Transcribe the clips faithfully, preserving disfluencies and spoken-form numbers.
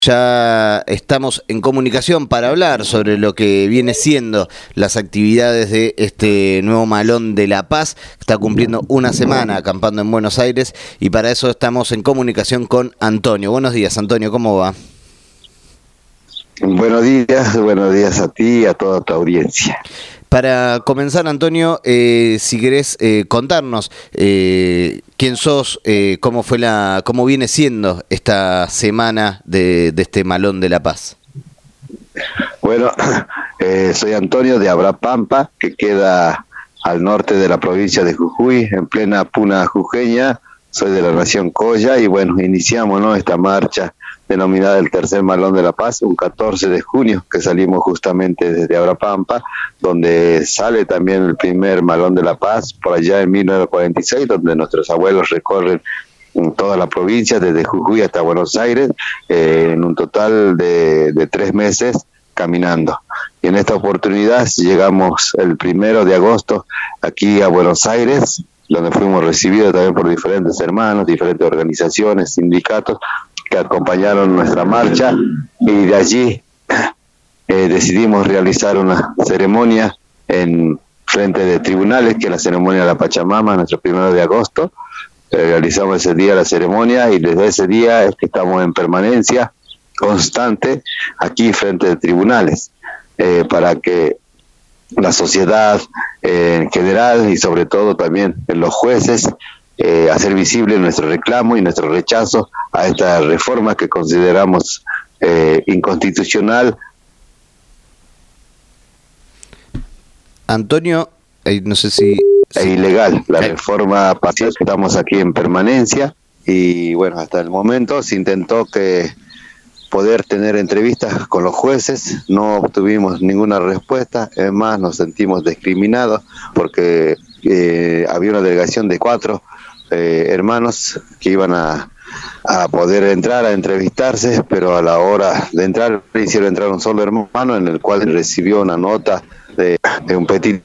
Ya estamos en comunicación para hablar sobre lo que viene siendo las actividades de este nuevo Malón de La Paz, que está cumpliendo una semana acampando en Buenos Aires, y para eso estamos en comunicación con Antonio. Buenos días, Antonio, ¿cómo va? Buenos días, buenos días a ti y a toda tu audiencia. Para comenzar, Antonio, eh, si querés eh, contarnos eh, quién sos, eh, cómo fue la, cómo viene siendo esta semana de, de este Malón de La Paz. Bueno, eh, soy Antonio de Abrapampa, que queda al norte de la provincia de Jujuy, en plena puna jujeña. Soy de la nación Colla y bueno, iniciamos, ¿no?, esta marcha denominada el tercer Malón de La Paz, un catorce de junio, que salimos justamente desde Abrapampa, donde sale también el primer Malón de La Paz, por allá en mil novecientos cuarenta y seis, donde nuestros abuelos recorren toda la provincia, desde Jujuy hasta Buenos Aires, eh, en un total de, de tres meses caminando. Y en esta oportunidad llegamos el primero de agosto aquí a Buenos Aires, donde fuimos recibidos también por diferentes hermanos, diferentes organizaciones, sindicatos, que acompañaron nuestra marcha, y de allí eh, decidimos realizar una ceremonia en frente de tribunales, que es la ceremonia de la Pachamama, nuestro primero de agosto. Eh, realizamos ese día la ceremonia y desde ese día es que estamos en permanencia constante aquí frente de tribunales, eh, para que la sociedad eh, en general y sobre todo también los jueces Eh, hacer visible nuestro reclamo y nuestro rechazo a esta reforma que consideramos eh, inconstitucional. Antonio, eh, no sé si... E ilegal, la reforma pasada. Estamos aquí en permanencia y bueno, hasta el momento se intentó que poder tener entrevistas con los jueces, no obtuvimos ninguna respuesta, es más, nos sentimos discriminados porque eh, había una delegación de cuatro Eh, hermanos que iban a, a poder entrar a entrevistarse, pero a la hora de entrar hicieron entrar un solo hermano, en el cual recibió una nota de, de un petito.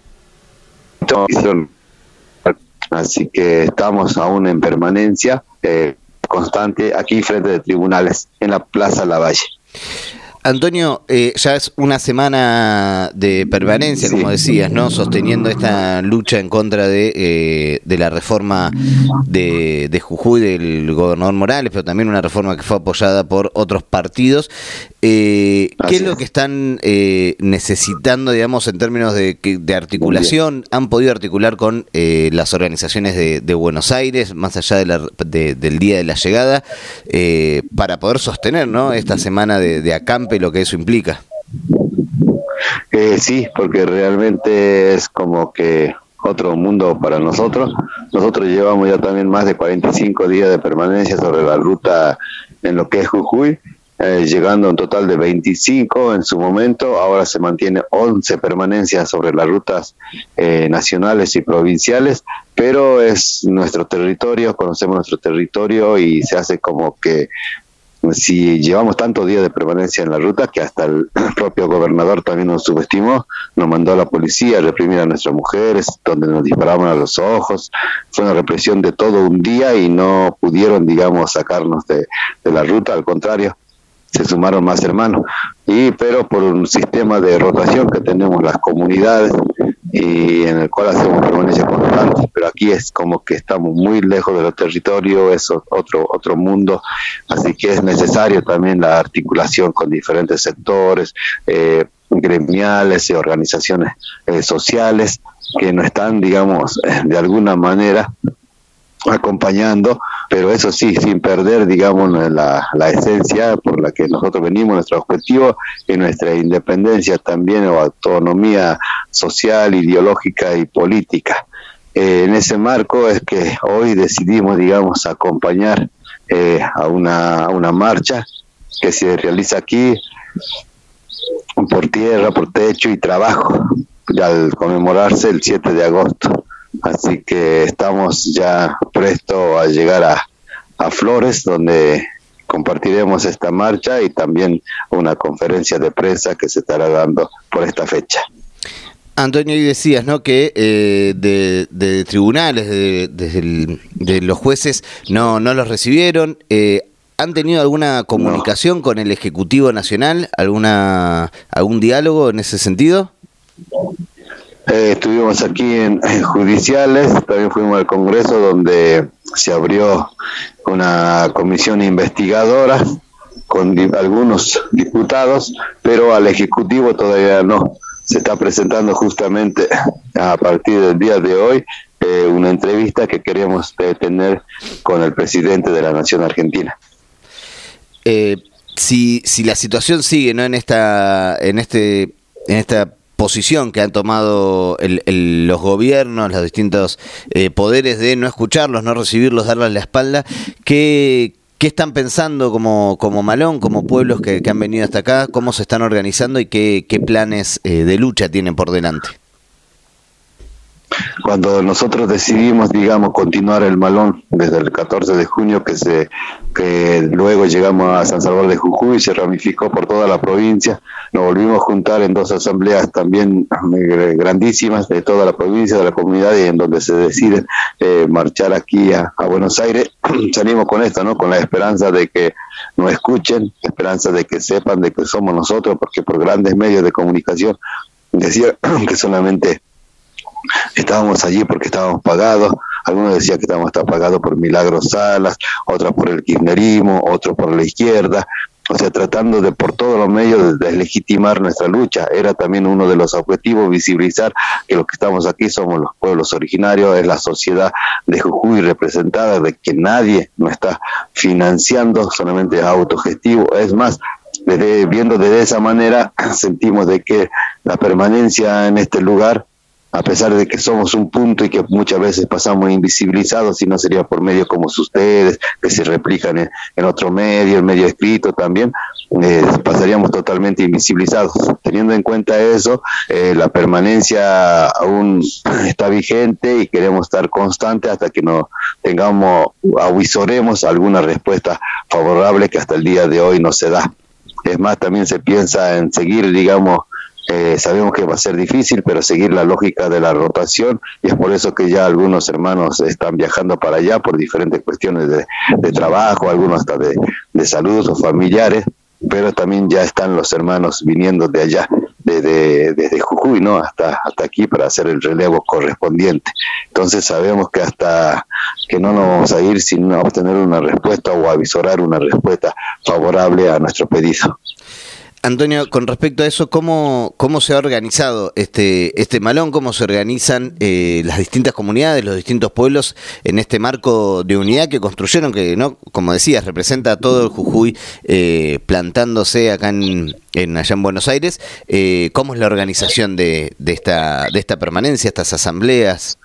Así que estamos aún en permanencia eh, constante aquí frente de tribunales en la Plaza Lavalle. Antonio, eh, ya es una semana de permanencia, como decías, ¿no?, sosteniendo esta lucha en contra de, eh, de la reforma de, de Jujuy del gobernador Morales, pero también una reforma que fue apoyada por otros partidos. Eh, ¿Qué es lo que están eh, necesitando, digamos, en términos de, de articulación? ¿Han podido articular con eh, las organizaciones de, de Buenos Aires, más allá de la, de, del día de la llegada, eh, para poder sostener, ¿no?, esta semana de, de acampe, lo que eso implica? Eh, sí, porque realmente es como que otro mundo para nosotros. Nosotros llevamos ya también más de cuarenta y cinco días de permanencia sobre la ruta en lo que es Jujuy, eh, llegando a un total de veinticinco en su momento. Ahora se mantiene once permanencias sobre las rutas eh, nacionales y provinciales, pero es nuestro territorio, conocemos nuestro territorio y se hace como que si llevamos tantos días de permanencia en la ruta que hasta el propio gobernador también nos subestimó, nos mandó a la policía a reprimir a nuestras mujeres, donde nos disparaban a los ojos. Fue una represión de todo un día y no pudieron, digamos, sacarnos de, de la ruta, al contrario, se sumaron más hermanos, y pero por un sistema de rotación que tenemos las comunidades y en el cual hacemos permanencia constante, pero aquí es como que estamos muy lejos de los territorios, es otro otro mundo, así que es necesario también la articulación con diferentes sectores eh, gremiales y organizaciones eh, sociales que nos están, digamos, de alguna manera acompañando, pero eso sí, sin perder, digamos, la, la esencia por la que nosotros venimos, nuestro objetivo y nuestra independencia también, o autonomía social, ideológica y política. Eh, en ese marco es que hoy decidimos, digamos, acompañar eh, a una, a una marcha que se realiza aquí por tierra, por techo y trabajo, al conmemorarse el siete de agosto. Así que estamos ya prestos a llegar a, a Flores, donde compartiremos esta marcha y también una conferencia de prensa que se estará dando por esta fecha. Antonio, y decías, ¿no?, que eh, de, de tribunales, de, de, el, de los jueces, no, no los recibieron. Eh, ¿Han tenido alguna comunicación no. con el Ejecutivo Nacional? ¿Alguna algún diálogo en ese sentido? Eh, estuvimos aquí en, en judiciales, también fuimos al Congreso donde se abrió una comisión investigadora con di- algunos diputados, pero al Ejecutivo todavía no. Se está presentando justamente a partir del día de hoy eh, una entrevista que queremos eh, tener con el presidente de la Nación Argentina. Eh, si si la situación sigue, ¿no?, en esta en este en esta posición que han tomado el, el, los gobiernos, los distintos eh, poderes de no escucharlos, no recibirlos, darles la espalda, ¿qué, qué están pensando como, como Malón, como pueblos que, que han venido hasta acá? ¿Cómo se están organizando y qué, qué planes eh, de lucha tienen por delante? Cuando nosotros decidimos, digamos, continuar el Malón desde el catorce de junio, que se que luego llegamos a San Salvador de Jujuy, se ramificó por toda la provincia, nos volvimos a juntar en dos asambleas también grandísimas de toda la provincia, de la comunidad, y en donde se decide eh, marchar aquí a, a Buenos Aires. Salimos con esto, ¿no?, con la esperanza de que nos escuchen, la esperanza de que sepan de que somos nosotros, porque por grandes medios de comunicación decían que solamente estábamos allí porque estábamos pagados. Algunos decían que estábamos pagados por Milagros Salas, otros por el kirchnerismo, otros por la izquierda, o sea, tratando de por todos los medios de deslegitimar nuestra lucha. Era también uno de los objetivos visibilizar que los que estamos aquí somos los pueblos originarios, es la sociedad de Jujuy representada, de que nadie nos está financiando, solamente es autogestivo. Es más, desde, viendo de esa manera, sentimos de que la permanencia en este lugar, a pesar de que somos un punto y que muchas veces pasamos invisibilizados, si no sería por medios como ustedes, que se replican en, en otro medio, en medio escrito también, eh, pasaríamos totalmente invisibilizados. Teniendo en cuenta eso, eh, la permanencia aún está vigente y queremos estar constantes hasta que nos tengamos, avisoremos alguna respuesta favorable que hasta el día de hoy no se da. Es más, también se piensa en seguir, digamos, Eh, sabemos que va a ser difícil, pero seguir la lógica de la rotación, y es por eso que ya algunos hermanos están viajando para allá por diferentes cuestiones de, de trabajo, algunos hasta de, de salud o familiares, pero también ya están los hermanos viniendo de allá, desde de, de Jujuy, ¿no?, hasta, hasta aquí para hacer el relevo correspondiente. Entonces sabemos que hasta que no nos vamos a ir sin obtener una respuesta o avisorar una respuesta favorable a nuestro pedido. Antonio, con respecto a eso, ¿cómo, cómo se ha organizado este, este Malón? ¿Cómo se organizan eh, las distintas comunidades, los distintos pueblos en este marco de unidad que construyeron, que, no, como decías, representa a todo el Jujuy eh, plantándose acá en, en allá en Buenos Aires? Eh, ¿Cómo es la organización de, de, esta, de esta permanencia, estas asambleas?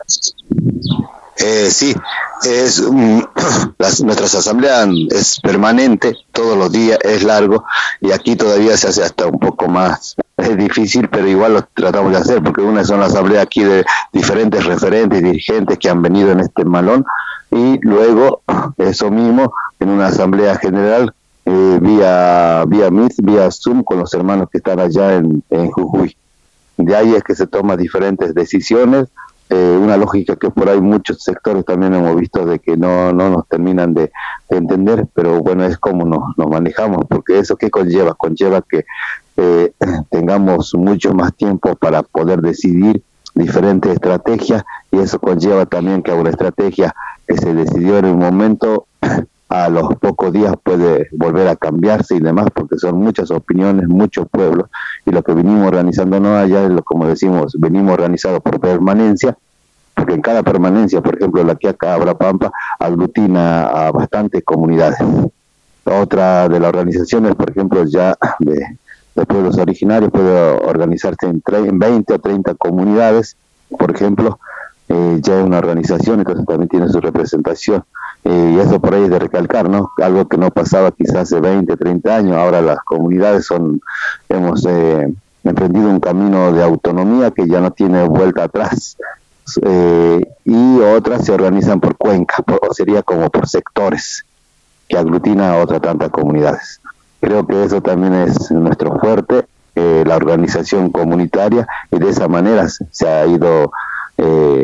Eh, sí, es um, las, nuestras asambleas es permanente, todos los días, es largo, y aquí todavía se hace hasta un poco más, es difícil, pero igual lo tratamos de hacer, porque una son las asambleas aquí de diferentes referentes y dirigentes que han venido en este Malón, y luego eso mismo en una asamblea general eh, vía vía Meet, vía Zoom, con los hermanos que están allá en, en Jujuy. De ahí es que se toman diferentes decisiones. Eh, una lógica que por ahí muchos sectores también hemos visto de que no, no nos terminan de, de entender, pero bueno, es como nos, nos manejamos, porque eso ¿qué conlleva? Conlleva que eh, tengamos mucho más tiempo para poder decidir diferentes estrategias, y eso conlleva también que una estrategia que se decidió en un momento, a los pocos días puede volver a cambiarse y demás, porque son muchas opiniones, muchos pueblos, y lo que venimos organizándonos allá, es lo, como decimos, venimos organizados por permanencia, porque en cada permanencia, por ejemplo, la que acá Abrapampa aglutina a bastantes comunidades. Otra de las organizaciones, por ejemplo, ya de, de pueblos originarios, puede organizarse en, en veinte o treinta comunidades, por ejemplo, eh, ya es una organización, entonces también tiene su representación. Eh, y eso por ahí es de recalcar, ¿no? Algo que no pasaba quizás hace veinte, treinta años. Ahora las comunidades son, hemos eh, emprendido un camino de autonomía que ya no tiene vuelta atrás. Eh, y otras se organizan por cuencas, por, o sería como por sectores, que aglutina a otras tantas comunidades. Creo que eso también es nuestro fuerte, eh, la organización comunitaria, y de esa manera se, se ha ido eh,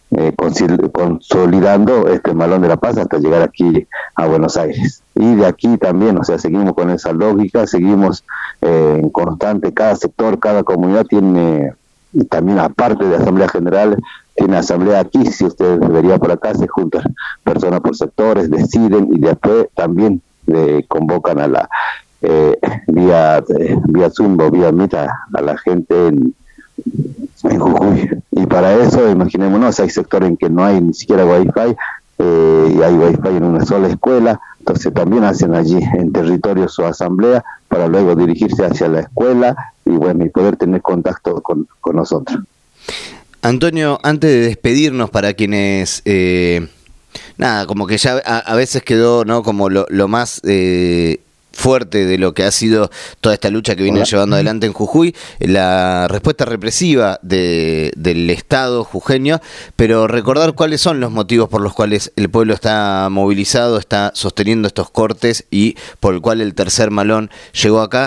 eh, consolidando este Malón de la Paz hasta llegar aquí a Buenos Aires. Y de aquí también, o sea, seguimos con esa lógica, seguimos eh, en constante, cada sector, cada comunidad tiene, y también aparte de Asamblea General, tiene asamblea aquí. Si usted vería por acá, se juntan personas por sectores, deciden y después también eh, convocan a la eh, vía eh, vía Zoom o vía Meet a, a la gente en, en Jujuy. Y para eso, imaginémonos, hay sectores en que no hay ni siquiera wifi, eh, y hay wifi en una sola escuela, entonces también hacen allí en territorio su asamblea para luego dirigirse hacia la escuela y bueno, y poder tener contacto con, con nosotros. Antonio, antes de despedirnos, para quienes, eh, nada, como que ya a, a veces quedó, ¿no?, como lo, lo más eh, fuerte de lo que ha sido toda esta lucha que vienen llevando adelante en Jujuy, la respuesta represiva de, del Estado jujeño, pero recordar cuáles son los motivos por los cuales el pueblo está movilizado, está sosteniendo estos cortes y por el cual el tercer Malón llegó acá.